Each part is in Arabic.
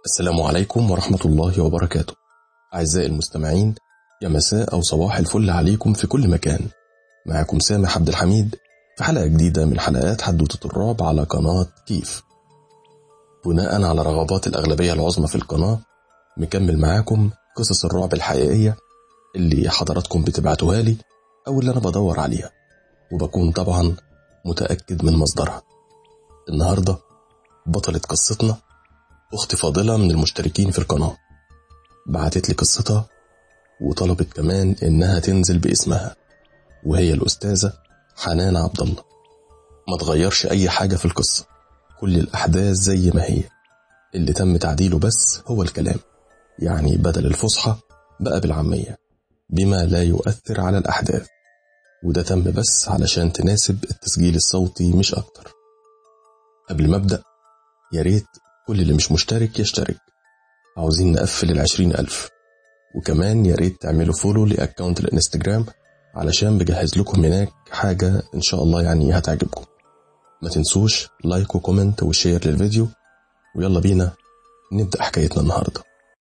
السلام عليكم ورحمة الله وبركاته. أعزائي المستمعين، يا مساء أو صباح الفل عليكم في كل مكان. معكم سامح عبد الحميد في حلقة جديدة من حلقات حدوتة الرعب على قناة كيف. بناء على رغبات الأغلبية العظمى في القناة، مكمل معاكم قصص الرعب الحقيقية اللي حضراتكم بتبعتوها لي أو اللي أنا بدور عليها، وبكون طبعا متأكد من مصدرها. النهاردة بطلة قصتنا أختي فاضلة من المشتركين في القناة، بعتت لي قصتها وطلبت كمان إنها تنزل باسمها، وهي الأستاذة حنان عبد الله. ما تغيرش أي حاجة في القصة، كل الأحداث زي ما هي، اللي تم تعديله بس هو الكلام، يعني بدل الفصحى بقى بالعامية بما لا يؤثر على الأحداث، وده تم بس علشان تناسب التسجيل الصوتي مش أكتر. قبل ما أبدأ، ياريت كل اللي مش مشترك يشترك، عاوزين نقفل 20,000، وكمان ياريت تعملوا فولو لأكاونت الانستجرام علشان بجهز لكم هناك حاجة إن شاء الله يعني هتعجبكم. ما تنسوش لايك وكومنت وشير للفيديو، ويلا بينا نبدأ حكايتنا النهاردة.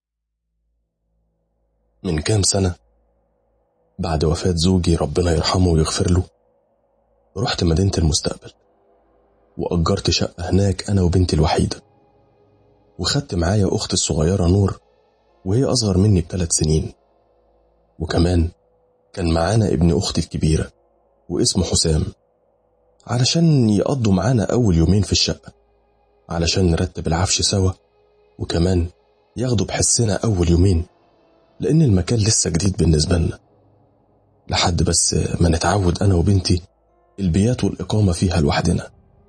من كام سنة بعد وفاة زوجي ربنا يرحمه ويغفر له، رحت مدينة المستقبل وأجرت شقة هناك أنا وبنتي الوحيدة، وخدت معايا أختي الصغيرة نور وهي أصغر مني ب3 سنين، وكمان كان معانا ابن أختي الكبيرة واسمه حسام، علشان يقضوا معانا أول يومين في الشقة، علشان نرتب العفش سوا، وكمان ياخدوا بحسنا أول يومين لأن المكان لسه جديد بالنسبة لنا، لحد بس ما نتعود أنا وبنتي البيات والإقامة فيها لوحدنا.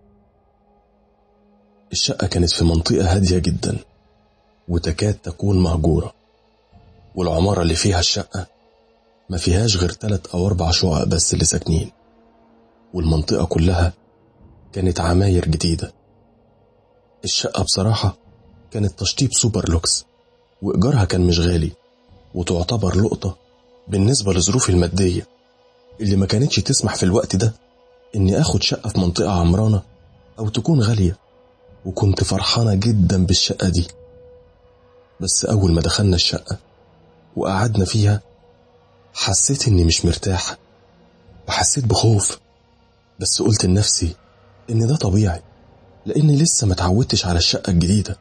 الشقة كانت في منطقة هادية جدا وتكاد تكون مهجورة، والعمارة اللي فيها الشقة ما فيهاش غير 3 أو 4 شقق بس اللي ساكنين، والمنطقة كلها كانت عماير جديدة. الشقة بصراحة كانت تشطيب سوبر لوكس، وإيجارها كان مش غالي، وتعتبر لقطة بالنسبة لظروفي المادية اللي ما كانتش تسمح في الوقت ده إني أخد شقة في منطقة عمرانة أو تكون غالية، وكنت فرحانة جدا بالشقة دي. بس أول ما دخلنا الشقة وقعدنا فيها حسيت إني مش مرتاح، وحسيت بخوف، بس قلت لنفسي إن ده طبيعي لأني لسه ما تعودتش على الشقة الجديدة.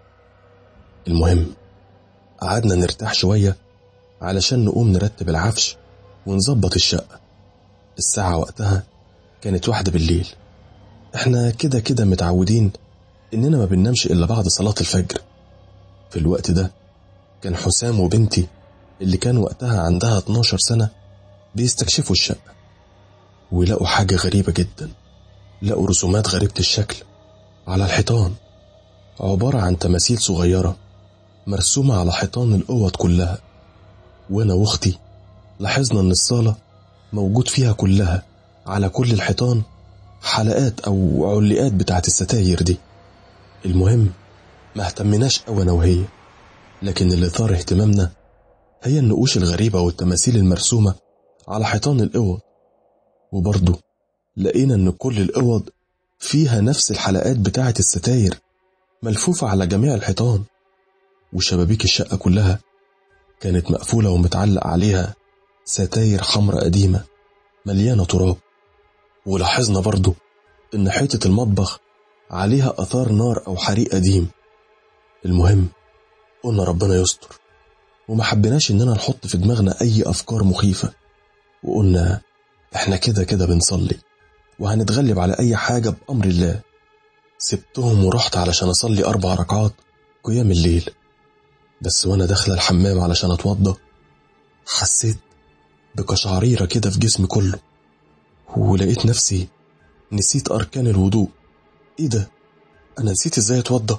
المهم قعدنا نرتاح شوية علشان نقوم نرتب العفش ونظبط الشقة. الساعة وقتها كانت 1 بالليل. احنا كده متعودين إننا ما بننامش إلا بعد صلاة الفجر. في الوقت ده كان حسام وبنتي اللي كان وقتها عندها 12 سنة بيستكشفوا الشقة، ولقوا حاجة غريبة جدا. لقوا رسومات غريبة الشكل على الحيطان، عبارة عن تماثيل صغيرة مرسومة على حيطان الأوض كلها. وأنا واختي لاحظنا إن الصالة موجود فيها كلها على كل الحيطان حلقات أو علقات بتاعت الستاير دي. المهم ما اهتمناش أوي أنا وهي، لكن اللي ثار اهتمامنا هي النقوش الغريبة والتماثيل المرسومة على حيطان الأوض. وبرضه لقينا إن كل الأوض فيها نفس الحلقات بتاعت الستاير ملفوفة على جميع الحيطان، وشبابيك الشقة كلها كانت مقفولة ومتعلق عليها ستاير حمراء قديمة مليانة تراب. ولاحظنا برضه إن حيطة المطبخ عليها أثار نار أو حريق قديم. المهم قلنا ربنا يستر، وما حبيناش إننا نحط في دماغنا أي أفكار مخيفة، وقلنا إحنا كده بنصلي وهنتغلب على أي حاجة بأمر الله. سبتهم ورحت علشان أصلي 4 ركعات قيام الليل. بس وأنا داخلة الحمام علشان أتوضى حسيت بقشعريرة كده في جسمي كله، ولقيت نفسي نسيت أركان الوضوء. إيه ده؟ أنا نسيت إزاي أتوضى؟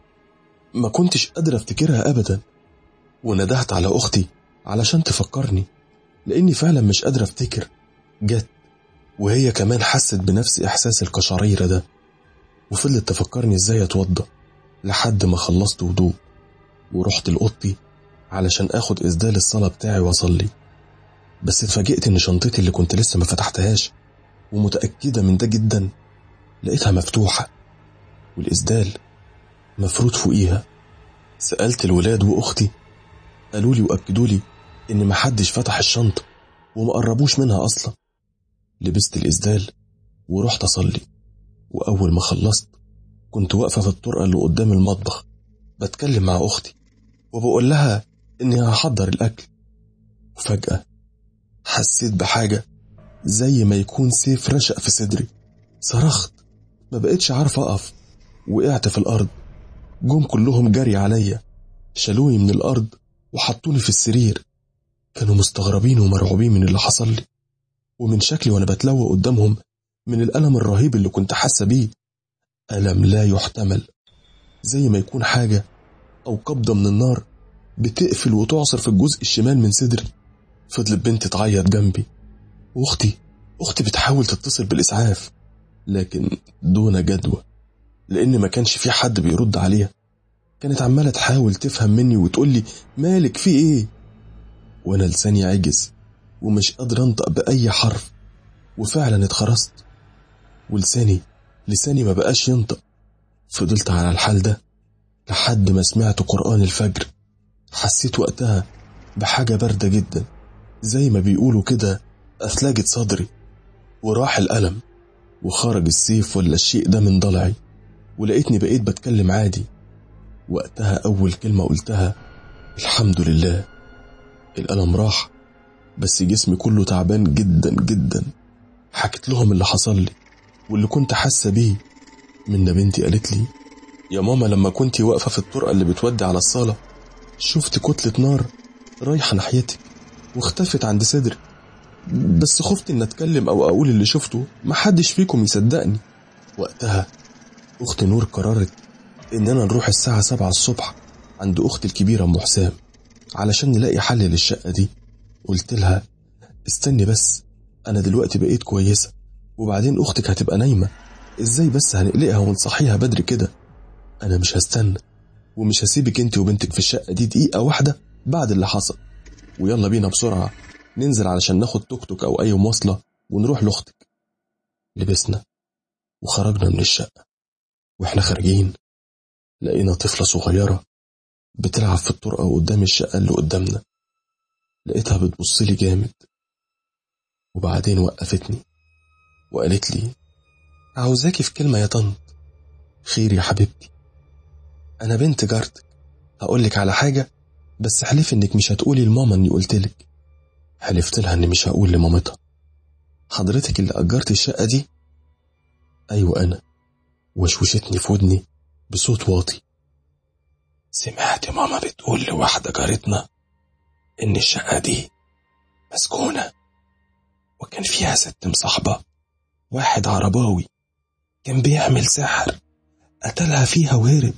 ما كنتش قادرة أفتكرها أبدا، وندهت على أختي علشان تفكرني لأني فعلا مش قادرة أفتكر. جت وهي كمان حست بنفس إحساس القشعريرة ده، وفضلت تفكرني إزاي أتوضى لحد ما خلصت وضوء ورحت لأوضتي علشان أخد إسدال الصلاة بتاعي وأصلي. بس اتفاجئت إن شنطتي اللي كنت لسه ما فتحتهاش ومتأكدة من ده جدا لقيتها مفتوحة، والإسدال مفروض فوقيها. سألت الولاد وأختي، قالوا لي وأكدوا لي إن محدش فتح الشنطة وما قربوش منها أصلا. لبست الإسدال ورحت أصلي، وأول ما خلصت كنت واقفة في الطرقة اللي قدام المطبخ بتكلم مع أختي وبقول لها إني هحضر الأكل، وفجأة حسيت بحاجة زي ما يكون سيف رشق في صدري. صرخت، ما بقيتش عارفة أقف، وقعت في الأرض. جم كلهم جري عليا، شالوني من الأرض وحطوني في السرير. كانوا مستغربين ومرعوبين من اللي حصل لي ومن شكلي وأنا بتلوى قدامهم من الألم الرهيب اللي كنت حاسة بيه. ألم لا يحتمل، زي ما يكون حاجة أو قبضة من النار بتقفل وتعصر في الجزء الشمال من صدري. فضلت بنتي تعيط جنبي، أختي بتحاول تتصل بالإسعاف لكن دون جدوى، لأن ما كانش في حد بيرد عليها. كانت عمالة تحاول تفهم مني وتقولي مالك في إيه، وأنا لساني عجز ومش قادر أنطق بأي حرف، وفعلا اتخرست ولساني ما بقاش ينطق. فضلت على الحال ده لحد ما سمعت قرآن الفجر. حسيت وقتها بحاجة باردة جدا، زي ما بيقولوا كده أثلجت صدري، وراح الألم وخرج السيف ولا الشيء ده من ضلعي، ولقيتني بقيت بتكلم عادي. وقتها أول كلمة قلتها الحمد لله. الألم راح بس جسمي كله تعبان جدا جدا. حكيت لهم اللي حصل لي واللي كنت حاسة بيه. منى بنتي قالت لي يا ماما لما كنتي واقفة في الطرقة اللي بتودي على الصالة شفت كتلة نار رايحة ناحيتي واختفت عند صدري، بس خفت ان اتكلم او اقول اللي شفته محدش فيكم يصدقني. وقتها اخت نور قررت اننا نروح الساعة 7 الصبح عند اختي الكبيرة ام حسام علشان نلاقي حل للشقة دي. قلت لها استني بس، انا دلوقتي بقيت كويسة وبعدين اختك هتبقى نايمة، ازاي بس هنقلقها ونصحيها بدري كده؟ انا مش هستنى ومش هسيبك انت وبنتك في الشقة دي دقيقة واحدة بعد اللي حصل، ويلا بينا بسرعة ننزل علشان ناخد توك توك او اي مواصلة ونروح لاختك. لبسنا وخرجنا من الشقة، واحنا خارجين لقينا طفلة صغيرة بتلعب في الطرقة قدام الشقة اللي قدامنا. لقيتها بتبصلي جامد وبعدين وقفتني وقالت لي عاوزاكي في كلمة يا طنط. خير يا حبيبتي، انا بنت جارتك، هقولك على حاجة بس حلف انك مش هتقولي لماما اني قلتلك. حلفت لها اني مش هقول لمامتها. حضرتك اللي اجرت الشقة دي؟ ايوه انا. وشوشتني في ودني بصوت واطي، سمعت ماما بتقول لواحدة جارتنا ان الشقة دي مسكونة وكان فيها ست مصاحبة واحد عرباوي كان بيعمل سحر قتلها فيها وهرب.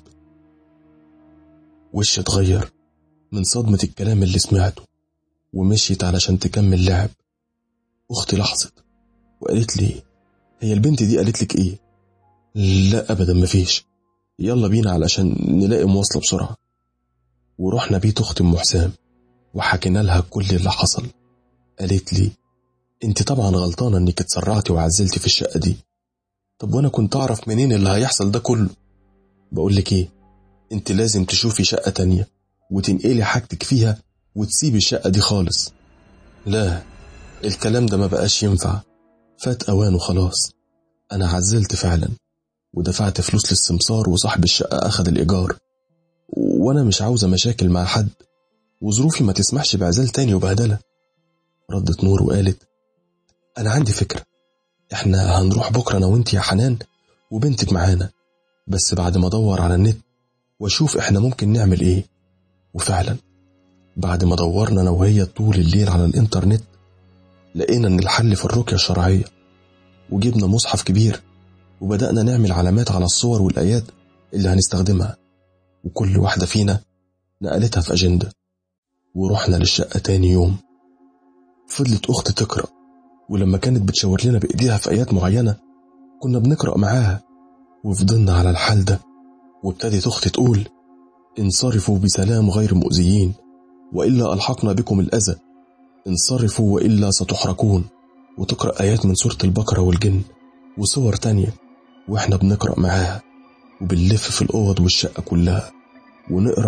وشي اتغير من صدمة الكلام اللي سمعته ومشيت علشان تكمل لعب. اختي لحظت وقالت لي هي البنت دي قالت لك ايه؟ لا ابدا مفيش، يلا بينا علشان نلاقي مواصلة بسرعة. ورحنا بيت اختي ام حسام وحكينا لها كل اللي حصل. قالت لي انت طبعا غلطانة انك اتسرعتي وعزلتي في الشقة دي. طب وانا كنت اعرف منين اللي هيحصل ده كله؟ بقولك ايه، انت لازم تشوفي شقة تانية وتنقلي حاجتك فيها وتسيبي الشقة دي خالص. لا، الكلام ده ما بقاش ينفع، فات اوانه خلاص. انا عزلت فعلا ودفعت فلوس للسمسار وصاحب الشقة اخذ الايجار، وانا مش عاوزة مشاكل مع حد وظروفي ما تسمحش بعزال تاني وبهدلة. ردت نور وقالت انا عندي فكرة، احنا هنروح بكرة انا وانت يا حنان وبنتك معانا، بس بعد ما ادور على النت واشوف احنا ممكن نعمل ايه. وفعلا بعد ما دورنا انا وهي طول الليل على الانترنت لقينا ان الحل في الرقية الشرعية، وجبنا مصحف كبير وبدأنا نعمل علامات على الصور والآيات اللي هنستخدمها، وكل واحدة فينا نقلتها في أجندة. ورحنا للشقة تاني يوم. فضلت أختي تقرأ، ولما كانت بتشاور لنا بإيديها في آيات معينة كنا بنقرأ معاها، وفضلنا على الحال ده. وابتدت أختي تقول انصرفوا بسلام غير مؤذيين وإلا ألحقنا بكم الأذى، انصرفوا وإلا ستحرقون، وتقرأ آيات من سورة البقرة والجن وصور تانية، وإحنا بنقرأ معاها وبنلف في الأوض والشقة كلها ونقرأ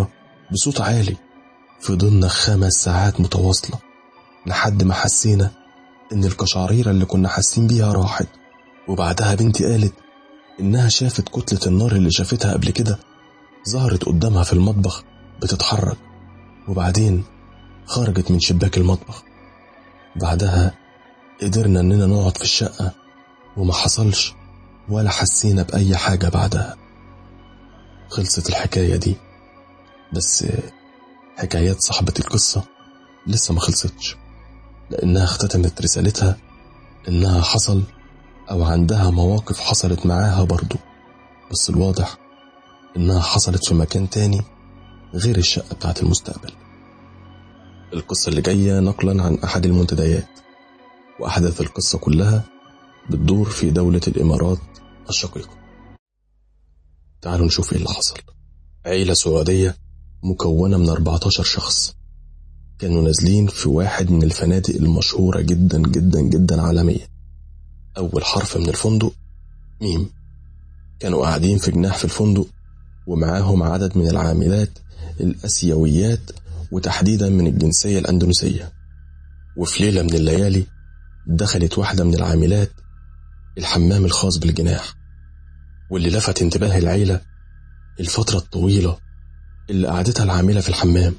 بصوت عالي. فضلنا 5 ساعات متواصلة لحد ما حسينا إن القشعريرة اللي كنا حاسين بيها راحت. وبعدها بنتي قالت إنها شافت كتلة النار اللي شافتها قبل كده ظهرت قدامها في المطبخ بتتحرك، وبعدين خرجت من شباك المطبخ. بعدها قدرنا إننا نقعد في الشقة وما حصلش ولا حسينا بأي حاجة بعدها. خلصت الحكاية دي، بس حكايات صاحبة القصة لسه ما خلصتش، لأنها اختتمت رسالتها إنها حصل أو عندها مواقف حصلت معاها برضو، بس الواضح إنها حصلت في مكان تاني غير الشقة بتاعت المستقبل. القصة اللي جاية نقلا عن أحد المنتديات، وأحداث القصة كلها بتدور في دولة الإمارات الشقيقة. تعالوا نشوف إيه اللي حصل. عيلة سعودية مكونة من 14 شخص كانوا نازلين في واحد من الفنادق المشهورة جدا جدا جدا عالميا. أول حرف من الفندق ميم. كانوا قاعدين في جناح في الفندق ومعاهم عدد من العاملات الأسيويات وتحديدا من الجنسية الأندونيسية. وفي ليلة من الليالي دخلت واحدة من العاملات الحمام الخاص بالجناح، واللي لفت انتباه العيلة الفترة الطويلة اللي قعدتها العاملة في الحمام.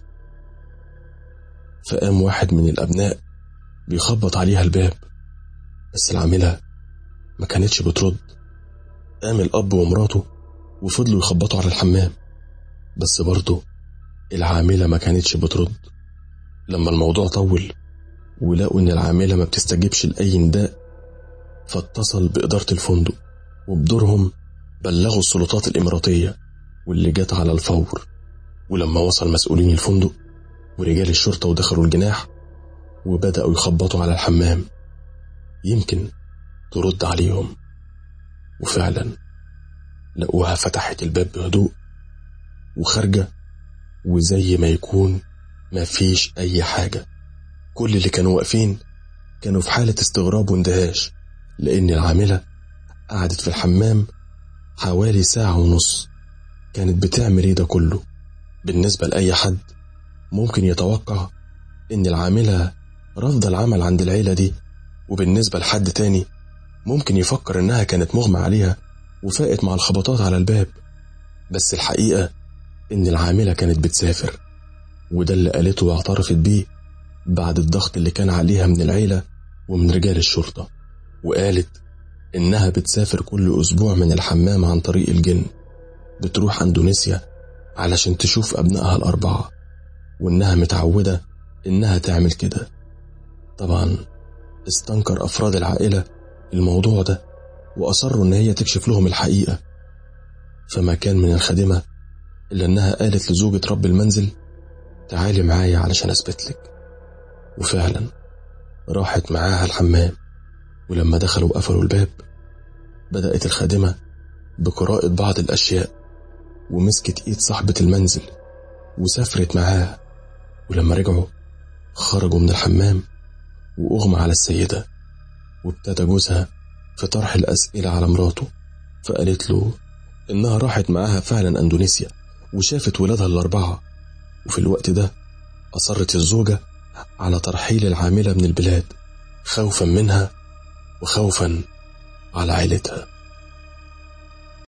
فقام واحد من الأبناء بيخبط عليها الباب، بس العاملة ما كانتش بترد. قام الأب ومراته وفضلوا يخبطوا على الحمام، بس برضه العاملة ما كانتش بترد. لما الموضوع طول ولقوا إن العاملة ما بتستجيبش لأي نداء، فاتصل بإدارة الفندق وبدورهم بلغوا السلطات الإماراتية، واللي جت على الفور. ولما وصل مسؤولين الفندق ورجال الشرطة ودخلوا الجناح وبدأوا يخبطوا على الحمام يمكن ترد عليهم، وفعلا لقوها فتحت الباب بهدوء وخارجة، وزي ما يكون ما فيش أي حاجة. كل اللي كانوا واقفين كانوا في حالة استغراب واندهاش، لأن العاملة قعدت في الحمام حوالي 1.5 ساعة. كانت بتعمل ايه ده كله؟ بالنسبة لأي حد ممكن يتوقع إن العاملة رافضة العمل عند العيلة دي، وبالنسبة لحد تاني ممكن يفكر إنها كانت مغمى عليها وفاقت مع الخبطات على الباب. بس الحقيقة إن العاملة كانت بتسافر، وده اللي قالته واعترفت بيه بعد الضغط اللي كان عليها من العيلة ومن رجال الشرطة. وقالت إنها بتسافر كل أسبوع من الحمام عن طريق الجن، بتروح أندونيسيا علشان تشوف أبنائها ال4، وإنها متعودة إنها تعمل كده. طبعا استنكر أفراد العائلة الموضوع ده وأصروا إن هي تكشف لهم الحقيقة. فما كان من الخادمة إلا إنها قالت لزوجة رب المنزل تعالي معايا علشان أثبتلك. وفعلا راحت معاها الحمام، ولما دخلوا وقفلوا الباب بدأت الخادمة بقراءة بعض الأشياء، ومسكت إيد صاحبة المنزل وسافرت معاها. ولما رجعوا خرجوا من الحمام وأغمى على السيدة، وابتدى جوزها في طرح الأسئلة على مراته، فقالت له إنها راحت معاها فعلا أندونيسيا وشافت ولادها ال4. وفي الوقت ده أصرت الزوجة على ترحيل العاملة من البلاد خوفا منها وخوفا على عائلتها.